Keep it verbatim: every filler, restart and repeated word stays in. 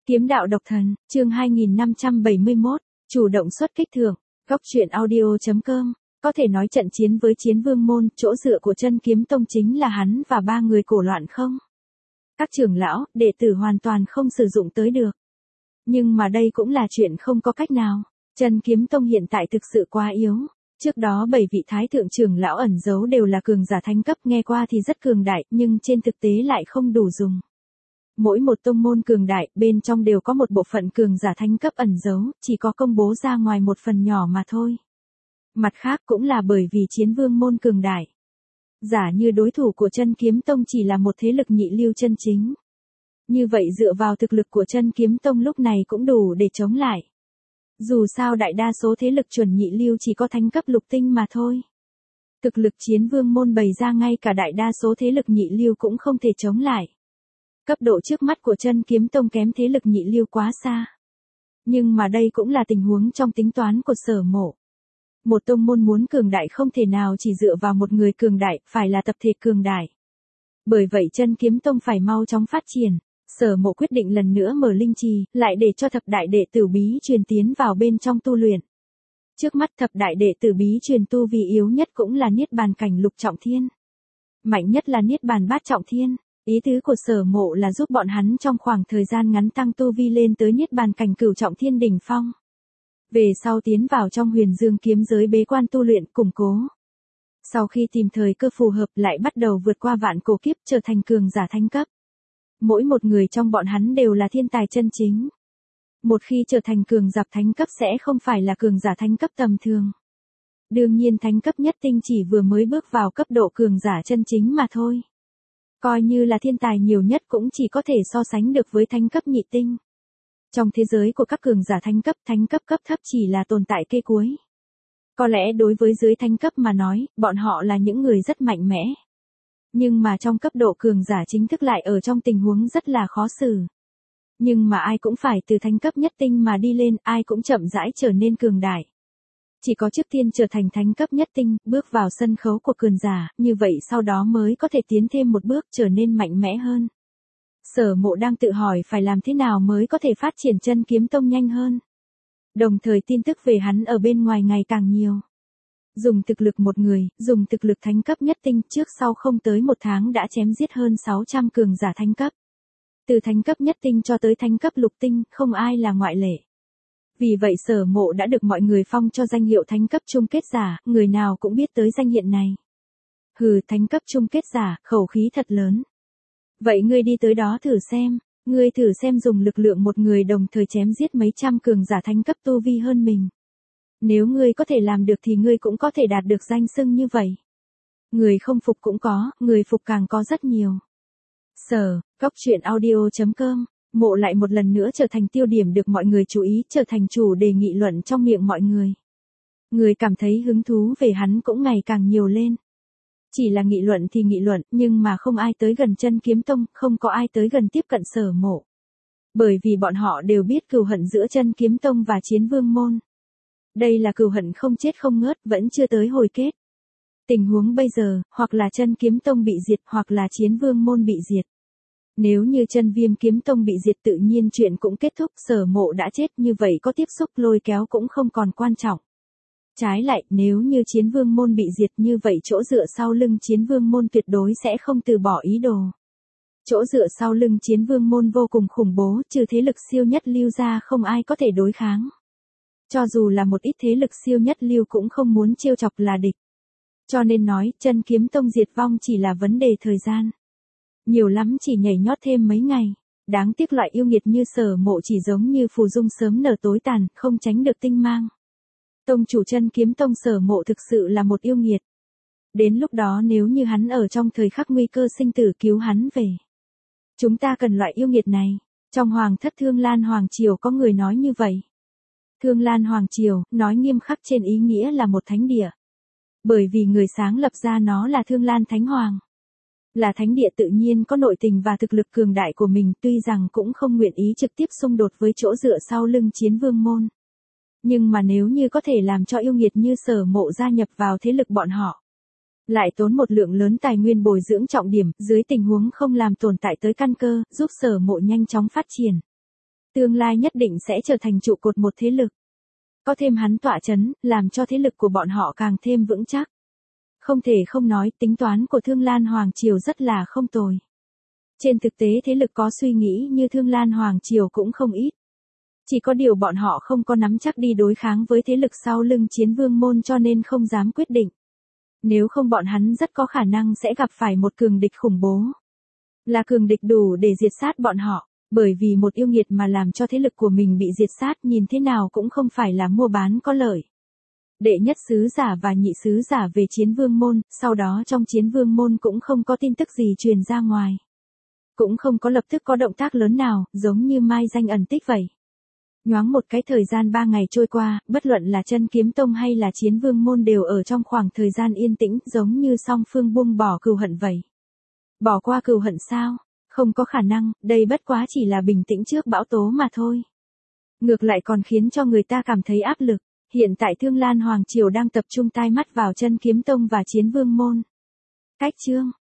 Kiếm đạo độc thần, chương hai nghìn năm trăm bảy mươi mốt, chủ động xuất kích thưởng, góc truyện audio chấm com. Có thể nói trận chiến với Chiến Vương môn, chỗ dựa của Chân Kiếm Tông chính là hắn và ba người cổ loạn không? Các trưởng lão, đệ tử hoàn toàn không sử dụng tới được. Nhưng mà đây cũng là chuyện không có cách nào. Chân Kiếm Tông hiện tại thực sự quá yếu. Trước đó bảy vị thái thượng trưởng lão ẩn giấu đều là cường giả thánh cấp, nghe qua thì rất cường đại, nhưng trên thực tế lại không đủ dùng. Mỗi một tông môn cường đại, bên trong đều có một bộ phận cường giả thánh cấp ẩn giấu, chỉ có công bố ra ngoài một phần nhỏ mà thôi. Mặt khác cũng là bởi vì Chiến Vương môn cường đại. Giả như đối thủ của Chân Kiếm Tông chỉ là một thế lực nhị lưu chân chính. Như vậy dựa vào thực lực của Chân Kiếm Tông lúc này cũng đủ để chống lại. Dù sao đại đa số thế lực chuẩn nhị lưu chỉ có thánh cấp lục tinh mà thôi. Thực lực Chiến Vương môn bày ra ngay cả đại đa số thế lực nhị lưu cũng không thể chống lại. Cấp độ trước mắt của Chân Kiếm Tông kém thế lực nhị lưu quá xa. Nhưng mà đây cũng là tình huống trong tính toán của Sở Mộ. Một tông môn muốn cường đại không thể nào chỉ dựa vào một người cường đại, phải là tập thể cường đại. Bởi vậy Chân Kiếm Tông phải mau chóng phát triển. Sở Mộ quyết định lần nữa mở linh trì, lại để cho thập đại đệ tử bí truyền tiến vào bên trong tu luyện. Trước mắt thập đại đệ tử bí truyền tu vi yếu nhất cũng là Niết Bàn cảnh lục trọng thiên. Mạnh nhất là Niết Bàn bát trọng thiên. Ý tứ của Sở Mộ là giúp bọn hắn trong khoảng thời gian ngắn tăng tu vi lên tới Niết Bàn cảnh cửu trọng thiên đỉnh phong. Về sau tiến vào trong Huyền Dương kiếm giới bế quan tu luyện củng cố. Sau khi tìm thời cơ phù hợp lại bắt đầu vượt qua vạn cổ kiếp trở thành cường giả thánh cấp. Mỗi một người trong bọn hắn đều là thiên tài chân chính. Một khi trở thành cường giả thánh cấp sẽ không phải là cường giả thánh cấp tầm thường. Đương nhiên thánh cấp nhất tinh chỉ vừa mới bước vào cấp độ cường giả chân chính mà thôi. Coi như là thiên tài nhiều nhất cũng chỉ có thể so sánh được với thánh cấp nhị tinh. Trong thế giới của các cường giả thánh cấp, thánh cấp cấp thấp chỉ là tồn tại kê cuối. Có lẽ đối với dưới thánh cấp mà nói, bọn họ là những người rất mạnh mẽ. Nhưng mà trong cấp độ cường giả chính thức lại ở trong tình huống rất là khó xử. Nhưng mà ai cũng phải từ thánh cấp nhất tinh mà đi lên, ai cũng chậm rãi trở nên cường đại. Chỉ có trước tiên trở thành thánh cấp nhất tinh, bước vào sân khấu của cường giả, như vậy sau đó mới có thể tiến thêm một bước trở nên mạnh mẽ hơn. Sở Mộ đang tự hỏi phải làm thế nào mới có thể phát triển Chân Kiếm Tông nhanh hơn. Đồng thời tin tức về hắn ở bên ngoài ngày càng nhiều. Dùng thực lực một người, dùng thực lực thánh cấp nhất tinh, trước sau không tới một tháng đã chém giết hơn sáu trăm cường giả thánh cấp. Từ thánh cấp nhất tinh cho tới thánh cấp lục tinh, không ai là ngoại lệ. Vì vậy Sở Mộ đã được mọi người phong cho danh hiệu thánh cấp chung kết giả, người nào cũng biết tới danh hiệu này. Hừ, thánh cấp chung kết giả, khẩu khí thật lớn. Vậy ngươi đi tới đó thử xem, ngươi thử xem dùng lực lượng một người đồng thời chém giết mấy trăm cường giả thánh cấp tu vi hơn mình. Nếu ngươi có thể làm được thì ngươi cũng có thể đạt được danh xưng như vậy. Người không phục cũng có, người phục càng có rất nhiều. Sở, góc truyện audio chấm com, Mộ lại một lần nữa trở thành tiêu điểm được mọi người chú ý, trở thành chủ đề nghị luận trong miệng mọi người. Người cảm thấy hứng thú về hắn cũng ngày càng nhiều lên. Chỉ là nghị luận thì nghị luận, nhưng mà không ai tới gần Chân Kiếm Tông, không có ai tới gần tiếp cận Sở Mộ. Bởi vì bọn họ đều biết cừu hận giữa Chân Kiếm Tông và Chiến Vương môn. Đây là cừu hận không chết không ngớt, vẫn chưa tới hồi kết. Tình huống bây giờ, hoặc là Chân Kiếm Tông bị diệt, hoặc là Chiến Vương môn bị diệt. Nếu như Chân Viêm Kiếm Tông bị diệt tự nhiên chuyện cũng kết thúc, Sở Mộ đã chết, như vậy có tiếp xúc lôi kéo cũng không còn quan trọng. Trái lại, nếu như Chiến Vương môn bị diệt như vậy chỗ dựa sau lưng Chiến Vương môn tuyệt đối sẽ không từ bỏ ý đồ. Chỗ dựa sau lưng Chiến Vương môn vô cùng khủng bố, trừ thế lực siêu nhất lưu ra không ai có thể đối kháng. Cho dù là một ít thế lực siêu nhất lưu cũng không muốn trêu chọc là địch. Cho nên nói, Chân Kiếm Tông diệt vong chỉ là vấn đề thời gian. Nhiều lắm chỉ nhảy nhót thêm mấy ngày. Đáng tiếc loại yêu nghiệt như Sở Mộ chỉ giống như phù dung sớm nở tối tàn, không tránh được tinh mang. Tông chủ Chân Kiếm Tông Sở Mộ thực sự là một yêu nghiệt. Đến lúc đó nếu như hắn ở trong thời khắc nguy cơ sinh tử cứu hắn về. Chúng ta cần loại yêu nghiệt này. Trong Hoàng thất Thương Lan Hoàng Triều có người nói như vậy. Thương Lan Hoàng Triều, nói nghiêm khắc trên ý nghĩa là một thánh địa. Bởi vì người sáng lập ra nó là Thương Lan Thánh Hoàng. Là thánh địa tự nhiên có nội tình và thực lực cường đại của mình, tuy rằng cũng không nguyện ý trực tiếp xung đột với chỗ dựa sau lưng Chiến Vương môn. Nhưng mà nếu như có thể làm cho yêu nghiệt như Sở Mộ gia nhập vào thế lực bọn họ. Lại tốn một lượng lớn tài nguyên bồi dưỡng trọng điểm, dưới tình huống không làm tồn tại tới căn cơ, giúp Sở Mộ nhanh chóng phát triển. Tương lai nhất định sẽ trở thành trụ cột một thế lực. Có thêm hắn tọa chấn, làm cho thế lực của bọn họ càng thêm vững chắc. Không thể không nói, tính toán của Thương Lan Hoàng Triều rất là không tồi. Trên thực tế thế lực có suy nghĩ như Thương Lan Hoàng Triều cũng không ít. Chỉ có điều bọn họ không có nắm chắc đi đối kháng với thế lực sau lưng Chiến Vương môn cho nên không dám quyết định. Nếu không bọn hắn rất có khả năng sẽ gặp phải một cường địch khủng bố. Là cường địch đủ để diệt sát bọn họ, bởi vì một yêu nghiệt mà làm cho thế lực của mình bị diệt sát nhìn thế nào cũng không phải là mua bán có lợi. Đệ nhất sứ giả và nhị sứ giả về Chiến Vương môn, sau đó trong Chiến Vương môn cũng không có tin tức gì truyền ra ngoài. Cũng không có lập tức có động tác lớn nào, giống như mai danh ẩn tích vậy. Nhoáng một cái thời gian ba ngày trôi qua, bất luận là Chân Kiếm Tông hay là Chiến Vương môn đều ở trong khoảng thời gian yên tĩnh, giống như song phương buông bỏ cừu hận vậy. Bỏ qua cừu hận sao? Không có khả năng, đây bất quá chỉ là bình tĩnh trước bão tố mà thôi. Ngược lại còn khiến cho người ta cảm thấy áp lực. Hiện tại Thương Lan Hoàng Triều đang tập trung tai mắt vào Chân Kiếm Tông và Chiến Vương môn. Cách chương